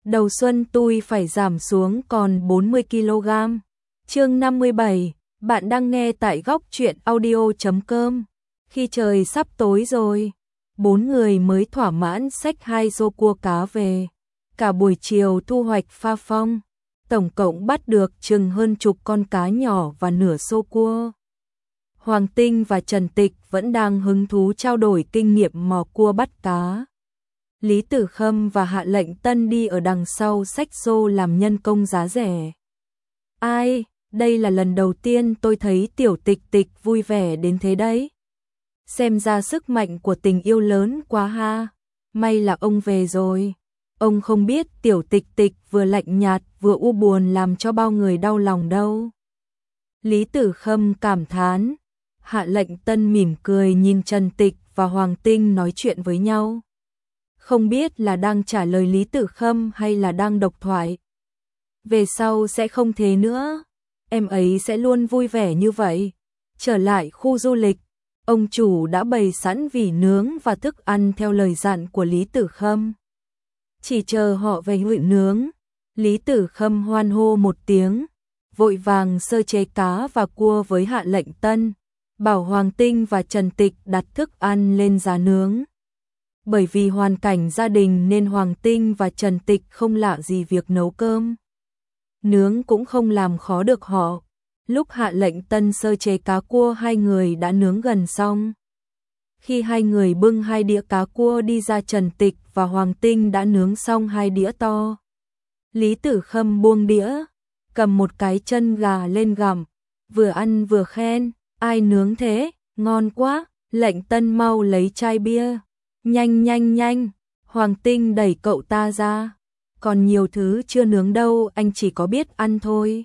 đầu xuân tôi phải giảm xuống còn 40 kg. Chương 57, bạn đang nghe tại góc truyện audio.com. Khi trời sắp tối rồi, 4 người mới thỏa mãn xách 2 rô cua cá về. Cả buổi chiều thu hoạch pha phong, tổng cộng bắt được chừng hơn chục con cá nhỏ và nửa xô cua. Hoàng Tinh và Trần Tịch vẫn đang hứng thú trao đổi kinh nghiệm mò cua bắt cá. Lý Tử Khâm và Hạ Lệnh Tân đi ở đằng sau xách xô làm nhân công giá rẻ. Ai, đây là lần đầu tiên tôi thấy Tiểu Tịch Tịch vui vẻ đến thế đấy. Xem ra sức mạnh của tình yêu lớn quá ha. May là ông về rồi. Ông không biết Tiểu Tịch Tịch vừa lạnh nhạt vừa u buồn làm cho bao người đau lòng đâu. Lý Tử Khâm cảm thán. Hạ Lệnh Tân mỉm cười nhìn Trần Tịch và Hoàng Tinh nói chuyện với nhau. Không biết là đang trả lời Lý Tử Khâm hay là đang độc thoại. Về sau sẽ không thế nữa. Em ấy sẽ luôn vui vẻ như vậy. Trở lại khu du lịch, ông chủ đã bày sẵn vỉ nướng và thức ăn theo lời dặn của Lý Tử Khâm. Chỉ chờ họ về hụi nướng, Lý Tử Khâm hoan hô một tiếng, vội vàng sơ chế cá và cua với Hạ Lệnh Tân, bảo Hoàng Tinh và Trần Tịch đặt thức ăn lên giá nướng. Bởi vì hoàn cảnh gia đình nên Hoàng Tinh và Trần Tịch không lạ gì việc nấu cơm. Nướng cũng không làm khó được họ. Lúc Hạ Lệnh Tân sơ chế cá cua hai người đã nướng gần xong. Khi hai người bưng 2 đĩa cá cua đi ra, Trần Tịch và Hoàng Tinh đã nướng xong 2 đĩa to. Lý Tử Khâm buông đĩa, cầm một cái chân gà lên gặm, vừa ăn vừa khen, ai nướng thế, ngon quá. Lệnh Tân mau lấy chai bia. Nhanh nhanh nhanh, Hoàng Tinh đẩy cậu ta ra. Còn nhiều thứ chưa nướng đâu, anh chỉ có biết ăn thôi.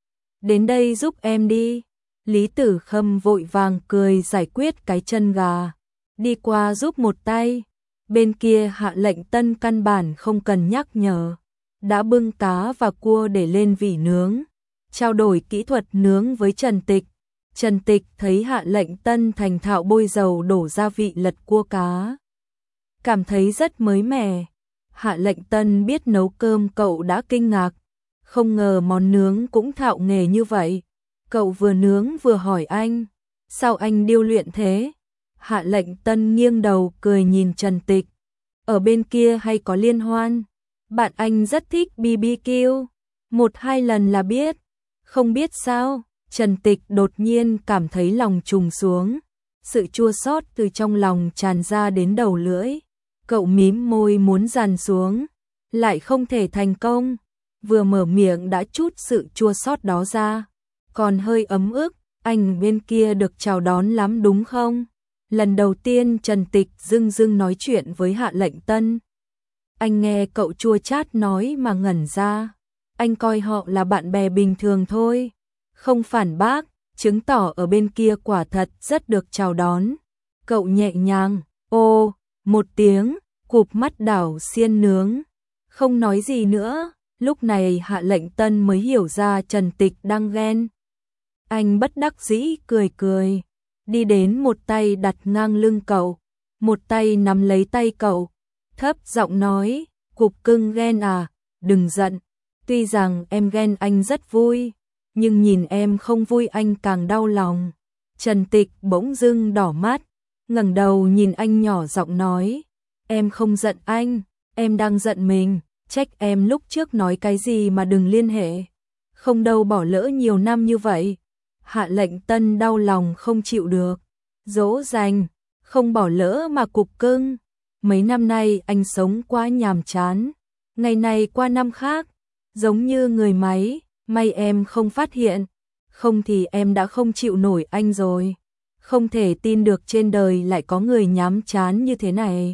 Đến đây giúp em đi. Lý Tử Khâm vội vàng cười giải quyết cái chân gà. Đi qua giúp một tay. Bên kia Hạ Lệnh Tân căn bản không cần nhắc nhở. Đã bưng cá và cua để lên vỉ nướng. Trao đổi kỹ thuật nướng với Trần Tịch. Trần Tịch thấy Hạ Lệnh Tân thành thạo bôi dầu đổ gia vị lật cua cá. Cảm thấy rất mới mẻ. Hạ Lệnh Tân biết nấu cơm cậu đã kinh ngạc. Không ngờ món nướng cũng thạo nghề như vậy. Cậu vừa nướng vừa hỏi anh. Sao anh điêu luyện thế? Hạ Lệnh Tân nghiêng đầu cười nhìn Trần Tịch. Ở bên kia hay có liên hoan. Bạn anh rất thích BBQ. 1-2 lần là biết. Không biết sao? Trần Tịch đột nhiên cảm thấy lòng trùng xuống. Sự chua xót từ trong lòng tràn ra đến đầu lưỡi. Cậu mím môi muốn dàn xuống, lại không thể thành công. Vừa mở miệng đã trút sự chua xót đó ra. Còn hơi ấm ức, anh bên kia được chào đón lắm đúng không? Lần đầu tiên Trần Tịch dưng dưng nói chuyện với Hạ Lệnh Tân. Anh nghe cậu chua chát nói mà ngẩn ra. Anh coi họ là bạn bè bình thường thôi. Không phản bác, chứng tỏ ở bên kia quả thật rất được chào đón. Cậu nhẹ nhàng, ô, một tiếng, cụp mắt đảo xiên nướng. Không nói gì nữa, lúc này Hạ Lệnh Tân mới hiểu ra Trần Tịch đang ghen. Anh bất đắc dĩ cười cười, đi đến một tay đặt ngang lưng cậu, một tay nắm lấy tay cậu, thấp giọng nói, cục cưng ghen à, đừng giận. Tuy rằng em ghen anh rất vui, nhưng nhìn em không vui anh càng đau lòng. Trần Tịch bỗng dưng đỏ mắt, ngẩng đầu nhìn anh nhỏ giọng nói, em không giận anh, em đang giận mình, trách em lúc trước nói cái gì mà đừng liên hệ. Không đâu, bỏ lỡ nhiều năm như vậy. Hạ Lệnh Tân đau lòng không chịu được, dỗ dành, không bỏ lỡ mà cục cưng. Mấy năm nay anh sống quá nhàm chán, ngày này qua năm khác, giống như người máy, may em không phát hiện, không thì em đã không chịu nổi anh rồi. Không thể tin được trên đời lại có người nhàm chán như thế này.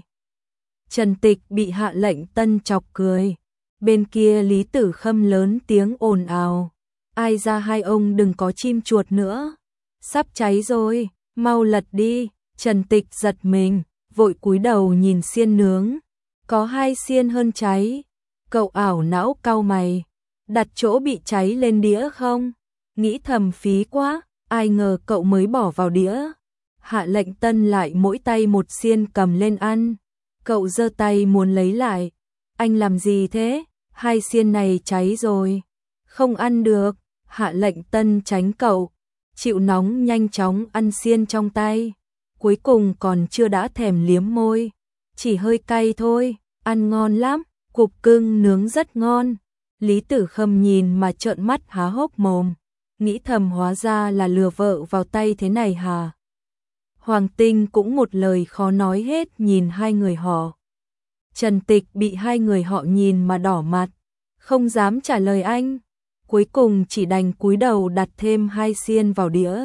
Trần Tịch bị Hạ Lệnh Tân chọc cười. Bên kia Lý Tử Khâm lớn tiếng ồn ào. Ai ra hai ông đừng có chim chuột nữa. Sắp cháy rồi, mau lật đi. Trần Tịch giật mình, vội cúi đầu nhìn xiên nướng. Có 2 xiên hơn cháy. Cậu ảo não cau mày. Đặt chỗ bị cháy lên đĩa không? Nghĩ thầm phí quá, ai ngờ cậu mới bỏ vào đĩa. Hạ Lệnh Tân lại mỗi tay một xiên cầm lên ăn. Cậu giơ tay muốn lấy lại. Anh làm gì thế? hai xiên này cháy rồi, không ăn được. Hạ Lệnh Tân tránh cậu, chịu nóng nhanh chóng ăn xiên trong tay, cuối cùng còn chưa đã thèm liếm môi, chỉ hơi cay thôi, ăn ngon lắm, cục cưng nướng rất ngon. Lý Tử Khâm nhìn mà trợn mắt há hốc mồm, nghĩ thầm hóa ra là lừa vợ vào tay thế này hả? Hoàng Tinh cũng một lời khó nói hết nhìn hai người họ. Trần Tịch bị hai người họ nhìn mà đỏ mặt, không dám trả lời anh, cuối cùng chỉ đành cúi đầu đặt thêm hai xiên vào đĩa.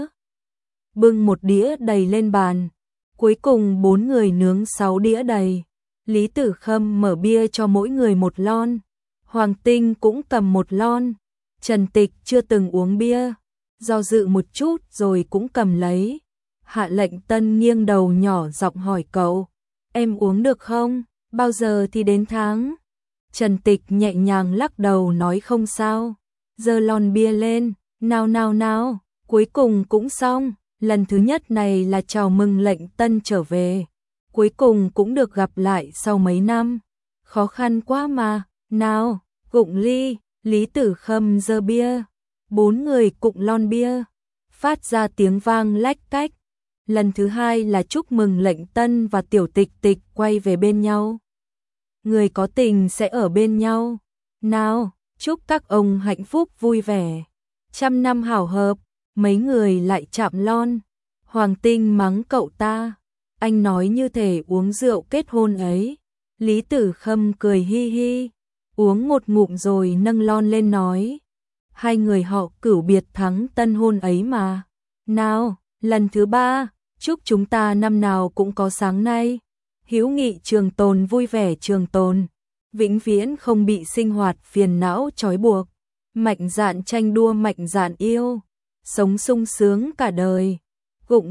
Bưng một đĩa đầy lên bàn, cuối cùng 4 người nướng 6 đĩa đầy. Lý Tử Khâm mở bia cho mỗi người một lon, Hoàng Tinh cũng cầm một lon. Trần Tịch chưa từng uống bia, do dự một chút rồi cũng cầm lấy. Hạ Lệnh Tân nghiêng đầu nhỏ giọng hỏi cậu, em uống được không? Bao giờ thì đến tháng? Trần Tịch nhẹ nhàng lắc đầu nói không sao, giơ lon bia lên, nào, cuối cùng cũng xong. Lần thứ nhất này là chào mừng Lệnh Tân trở về, cuối cùng cũng được gặp lại sau mấy năm, khó khăn quá mà, nào, cụng ly. Lý Tử Khâm giơ bia, 4 người cụng lon bia, phát ra tiếng vang lách cách. Lần thứ hai là chúc mừng Lệnh Tân và Tiểu Tịch Tịch quay về bên nhau. Người có tình sẽ ở bên nhau. Nào, chúc các ông hạnh phúc vui vẻ, trăm năm hảo hợp. Mấy người lại chạm lon. Hoàng Tinh mắng cậu ta, anh nói như thể uống rượu kết hôn ấy. Lý Tử Khâm cười hi hi, uống một ngụm rồi nâng lon lên nói, hai người họ cửu biệt thắng tân hôn ấy mà. Nào, lần thứ 3, chúc chúng ta năm nào cũng có sáng nay, hữu nghị trường tồn, vui vẻ trường tồn, vĩnh viễn không bị sinh hoạt phiền não trói buộc, mạnh dạn tranh đua, mạnh dạn yêu, sống sung sướng cả đời. Gụng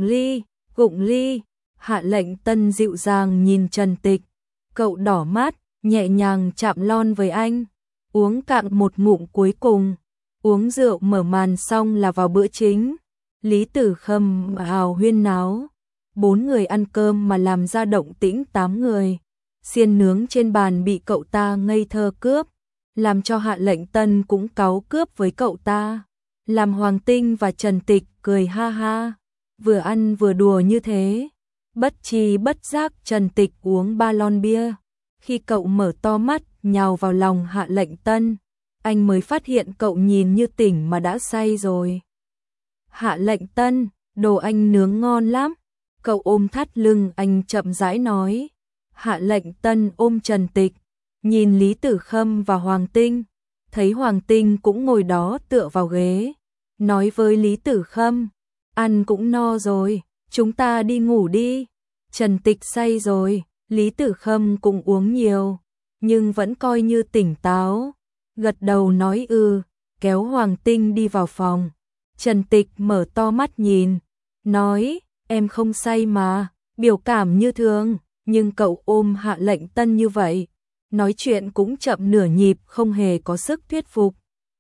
ly. Hạ Lệnh Tân dịu dàng nhìn Trần Tịch, cậu đỏ mắt, nhẹ nhàng chạm lon với anh, uống cạn một ngụm cuối cùng. Uống rượu mở màn xong là vào bữa chính. Lý Tử Khâm hào huyên náo, 4 người ăn cơm mà làm ra động tĩnh 8 người. Xiên nướng trên bàn bị cậu ta ngây thơ cướp, làm cho Hạ Lệnh Tân cũng cáu cướp với cậu ta, làm Hoàng Tinh và Trần Tịch cười ha ha, vừa ăn vừa đùa như thế. Bất tri bất giác Trần Tịch uống 3 lon bia, khi cậu mở to mắt nhào vào lòng Hạ Lệnh Tân, anh mới phát hiện cậu nhìn như tỉnh mà đã say rồi. Hạ Lệnh Tân, đồ anh nướng ngon lắm. Cậu ôm thắt lưng anh chậm rãi nói. Hạ Lệnh Tân ôm Trần Tịch, nhìn Lý Tử Khâm và Hoàng Tinh, thấy Hoàng Tinh cũng ngồi đó tựa vào ghế, nói với Lý Tử Khâm, ăn cũng no rồi, chúng ta đi ngủ đi. Trần Tịch say rồi, Lý Tử Khâm cũng uống nhiều, nhưng vẫn coi như tỉnh táo, gật đầu nói kéo Hoàng Tinh đi vào phòng. Trần Tịch mở to mắt nhìn, nói, em không say mà, biểu cảm như thường, nhưng cậu ôm Hạ Lệnh Tân như vậy, nói chuyện cũng chậm nửa nhịp, không hề có sức thuyết phục.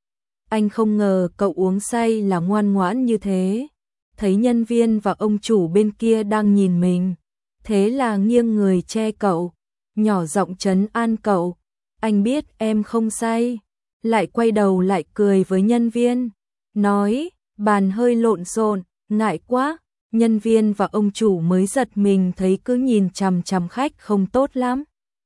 Anh không ngờ cậu uống say là ngoan ngoãn như thế. Thấy nhân viên và ông chủ bên kia đang nhìn mình, thế là nghiêng người che cậu, nhỏ giọng trấn an cậu, anh biết em không say. Lại quay đầu lại cười với nhân viên, nói, bàn hơi lộn xộn, ngại quá. Nhân viên và ông chủ mới giật mình thấy cứ nhìn chằm chằm khách không tốt lắm.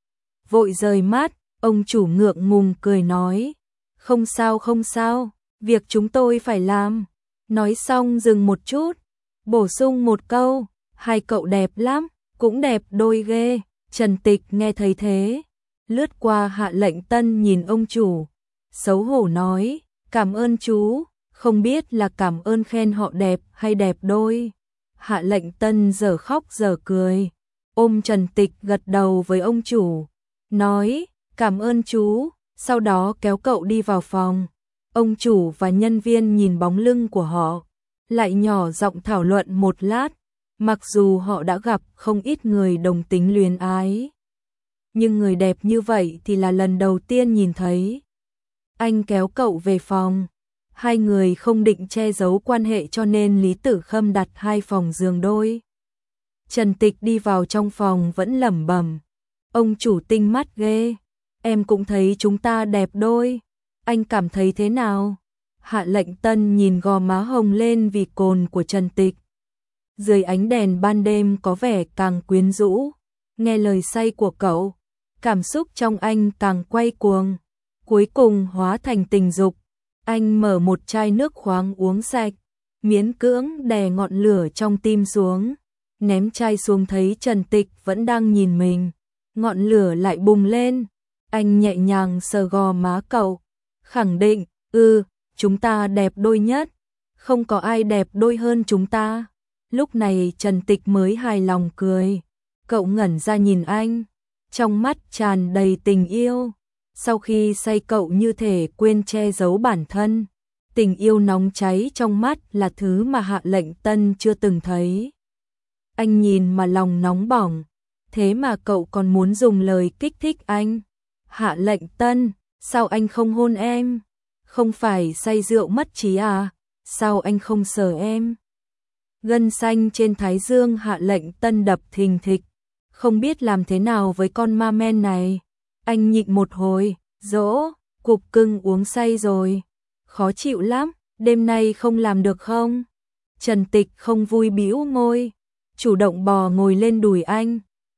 Vội rời mắt, ông chủ ngượng ngùng cười nói, không sao, việc chúng tôi phải làm. Nói xong dừng một chút, bổ sung một câu, hai cậu đẹp lắm, cũng đẹp đôi ghê. Trần Tịch nghe thấy thế, lướt qua Hạ Lệnh Tân nhìn ông chủ, xấu hổ nói, cảm ơn chú, không biết là cảm ơn khen họ đẹp hay đẹp đôi. Hạ Lệnh Tân giờ khóc giờ cười, ôm Trần Tịch gật đầu với ông chủ, nói, cảm ơn chú, sau đó kéo cậu đi vào phòng. Ông chủ và nhân viên nhìn bóng lưng của họ, lại nhỏ giọng thảo luận một lát, mặc dù họ đã gặp không ít người đồng tính luyến ái, nhưng người đẹp như vậy thì là lần đầu tiên nhìn thấy. Anh kéo cậu về phòng, hai người không định che giấu quan hệ cho nên Lý Tử Khâm đặt 2 phòng giường đôi. Trần Tịch đi vào trong phòng vẫn lẩm bẩm, ông chủ tinh mắt ghê, em cũng thấy chúng ta đẹp đôi. Anh cảm thấy thế nào? Hạ Lệnh Tân nhìn gò má hồng lên vì cồn của Trần Tịch. Dưới ánh đèn ban đêm có vẻ càng quyến rũ. Nghe lời say của cậu, cảm xúc trong anh càng quay cuồng. Cuối cùng hóa thành tình dục. Anh mở một chai nước khoáng uống sạch, miễn cưỡng đè ngọn lửa trong tim xuống. Ném chai xuống thấy Trần Tịch vẫn đang nhìn mình. Ngọn lửa lại bùng lên. Anh nhẹ nhàng sờ gò má cậu, khẳng định, chúng ta đẹp đôi nhất. Không có ai đẹp đôi hơn chúng ta. Lúc này Trần Tịch mới hài lòng cười. Cậu ngẩn ra nhìn anh, trong mắt tràn đầy tình yêu. Sau khi say cậu như thể quên che giấu bản thân. Tình yêu nóng cháy trong mắt là thứ mà Hạ Lệnh Tân chưa từng thấy. Anh nhìn mà lòng nóng bỏng. Thế mà cậu còn muốn dùng lời kích thích anh. Hạ Lệnh Tân, sao anh không hôn em? Không phải say rượu mất trí à? Sao anh không sờ em? Gân xanh trên thái dương Hạ Lệnh Tân đập thình thịch. Không biết làm thế nào với con ma men này. Anh nhịn một hồi, dỗ, cục cưng uống say rồi. Khó chịu lắm, đêm nay không làm được không? Trần Tịch không vui bĩu môi, chủ động bò ngồi lên đùi anh.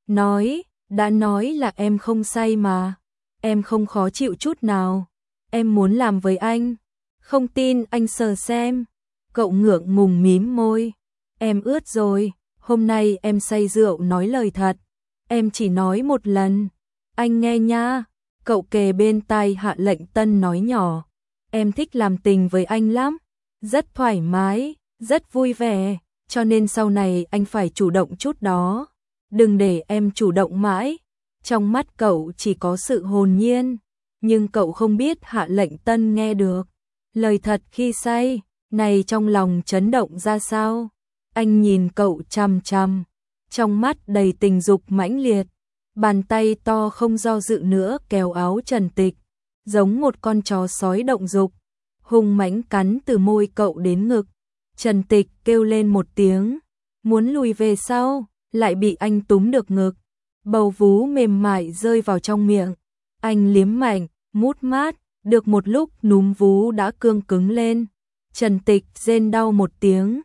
Đã nói là em không say mà. Em không khó chịu chút nào. Em muốn làm với anh. Không tin anh sờ xem. Cậu ngượng ngùng mím môi. Em ướt rồi, hôm nay em say rượu nói lời thật. Em chỉ nói một lần. Anh nghe nha. Cậu kề bên tai Hạ Lệnh Tân nói nhỏ. Em thích làm tình với anh lắm. Rất thoải mái, rất vui vẻ. Cho nên sau này anh phải chủ động chút đó. Đừng để em chủ động mãi. Trong mắt cậu chỉ có sự hồn nhiên. Nhưng cậu không biết Hạ Lệnh Tân nghe được lời thật khi say. Này trong lòng chấn động ra sao. Anh nhìn cậu chằm chằm, trong mắt đầy tình dục mãnh liệt. Bàn tay to không do dự nữa kéo áo Trần Tịch, giống một con chó sói động dục, hung mãnh cắn từ môi cậu đến ngực. Trần Tịch kêu lên một tiếng, muốn lùi về sau, lại bị anh túm được ngực. Bầu vú mềm mại rơi vào trong miệng. Anh liếm mạnh, mút mát, được một lúc núm vú đã cương cứng lên. Trần Tịch rên đau một tiếng.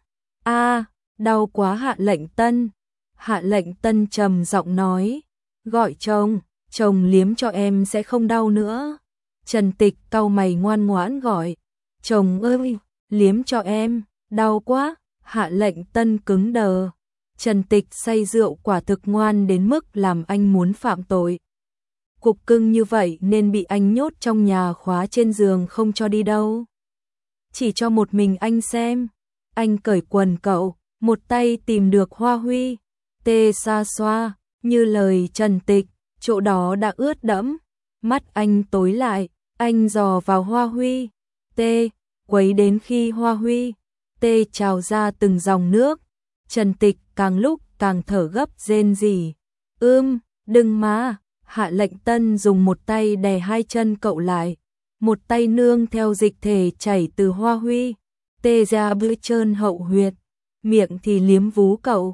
Đau quá Hạ Lệnh Tân. Hạ Lệnh Tân trầm giọng nói, gọi chồng liếm cho em sẽ không đau nữa. Trần Tịch cau mày ngoan ngoãn gọi, chồng ơi, liếm cho em, đau quá. Hạ Lệnh Tân cứng đờ. Trần Tịch say rượu quả thực ngoan đến mức làm anh muốn phạm tội. Cục cưng như vậy nên bị anh nhốt trong nhà khóa trên giường không cho đi đâu. Chỉ cho một mình anh xem. Anh cởi quần cậu, một tay tìm được hoa huy. Tê xa xoa, như lời Trần Tịch, chỗ đó đã ướt đẫm. Mắt anh tối lại, anh dò vào hoa huy. Tê, quấy đến khi hoa huy. Tê trào ra từng dòng nước. Trần Tịch càng lúc càng thở gấp rên rỉ. Đừng mà. Hạ Lệnh Tân dùng một tay đè hai chân cậu lại. Một tay nương theo dịch thể chảy từ hoa huy. Tê ra bữa trơn hậu huyệt. Miệng thì liếm vú cậu.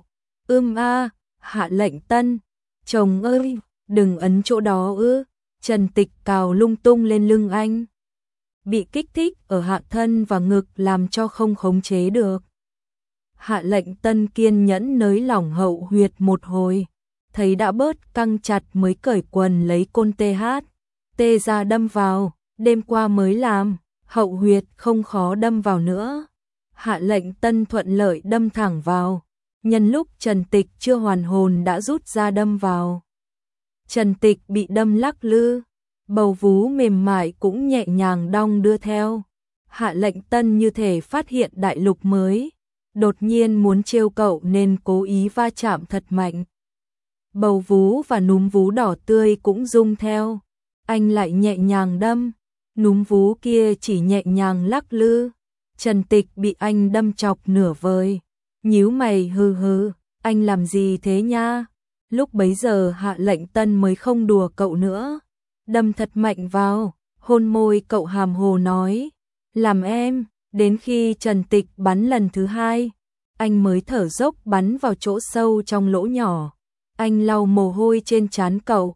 Hạ Lệnh Tân. Chồng ơi, đừng ấn chỗ đó ư. Trần Tịch cào lung tung lên lưng anh. Bị kích thích ở hạ thân và ngực làm cho không khống chế được. Hạ Lệnh Tân kiên nhẫn nới lỏng hậu huyệt một hồi. Thấy đã bớt căng chặt mới cởi quần lấy côn tê ra đâm vào. Đêm qua mới làm, hậu huyệt không khó đâm vào nữa. Hạ Lệnh Tân thuận lợi đâm thẳng vào. Nhân lúc Trần Tịch chưa hoàn hồn đã rút ra đâm vào. Trần Tịch bị đâm lắc lư. Bầu vú mềm mại cũng nhẹ nhàng đong đưa theo. Hạ Lệnh Tân như thể phát hiện đại lục mới. Đột nhiên muốn trêu cậu nên cố ý va chạm thật mạnh. Bầu vú và núm vú đỏ tươi cũng rung theo. Anh lại nhẹ nhàng đâm. Núm vú kia chỉ nhẹ nhàng lắc lư. Trần Tịch bị anh đâm chọc nửa vời. Nhíu mày hừ, anh làm gì thế nha? Lúc bấy giờ Hạ Lệnh Tân mới không đùa cậu nữa. Đâm thật mạnh vào, hôn môi cậu hàm hồ nói. Làm em, đến khi Trần Tịch bắn lần thứ hai, anh mới thở dốc bắn vào chỗ sâu trong lỗ nhỏ. Anh lau mồ hôi trên trán cậu.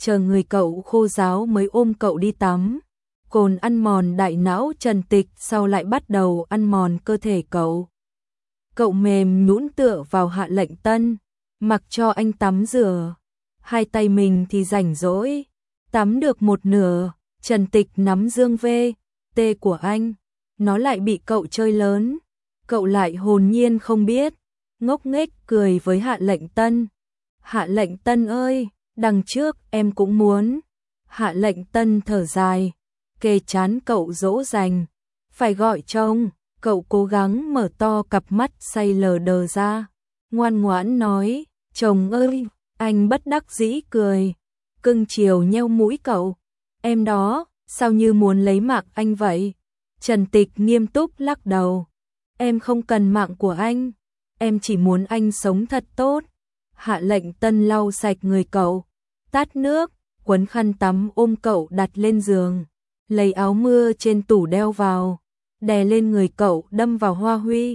chờ người cậu khô ráo mới ôm cậu đi tắm. Cồn ăn mòn đại não Trần Tịch sau lại bắt đầu ăn mòn cơ thể cậu. Cậu mềm nhũn tựa vào Hạ Lệnh Tân, mặc cho anh tắm rửa. Hai tay mình thì rảnh rỗi, tắm được một nửa, Trần Tịch nắm dương VT của anh, nó lại bị cậu chơi lớn. Cậu lại hồn nhiên không biết, ngốc nghếch cười với Hạ Lệnh Tân. Hạ Lệnh Tân ơi, đằng trước em cũng muốn. Hạ Lệnh Tân thở dài, kề trán cậu dỗ dành. Phải gọi chồng, cậu cố gắng mở to cặp mắt say lờ đờ ra. Ngoan ngoãn nói, chồng ơi, anh bất đắc dĩ cười. Cưng chiều nheo mũi cậu. Em đó, sao như muốn lấy mạng anh vậy? Trần Tịch nghiêm túc lắc đầu. Em không cần mạng của anh, em chỉ muốn anh sống thật tốt. Hạ Lệnh Tân lau sạch người cậu, tát nước, quấn khăn tắm ôm cậu đặt lên giường, lấy áo mưa trên tủ đeo vào, đè lên người cậu đâm vào hoa huy.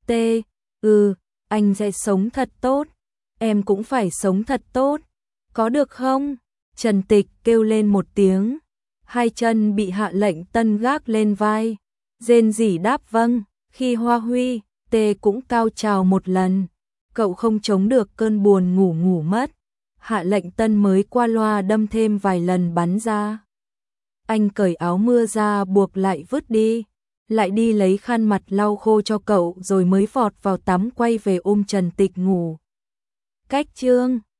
Anh sẽ sống thật tốt, em cũng phải sống thật tốt, có được không? Trần Tịch kêu lên một tiếng, hai chân bị Hạ Lệnh Tân gác lên vai, rên rỉ đáp vâng. Khi Hoa Huy cũng cao trào một lần, cậu không chống được cơn buồn ngủ mất. Hạ Lệnh Tân mới qua loa đâm thêm vài lần bắn ra. Anh cởi áo mưa ra buộc lại vứt đi, lại đi lấy khăn mặt lau khô cho cậu rồi mới vọt vào tắm quay về ôm Trần Tịch ngủ. Cách chương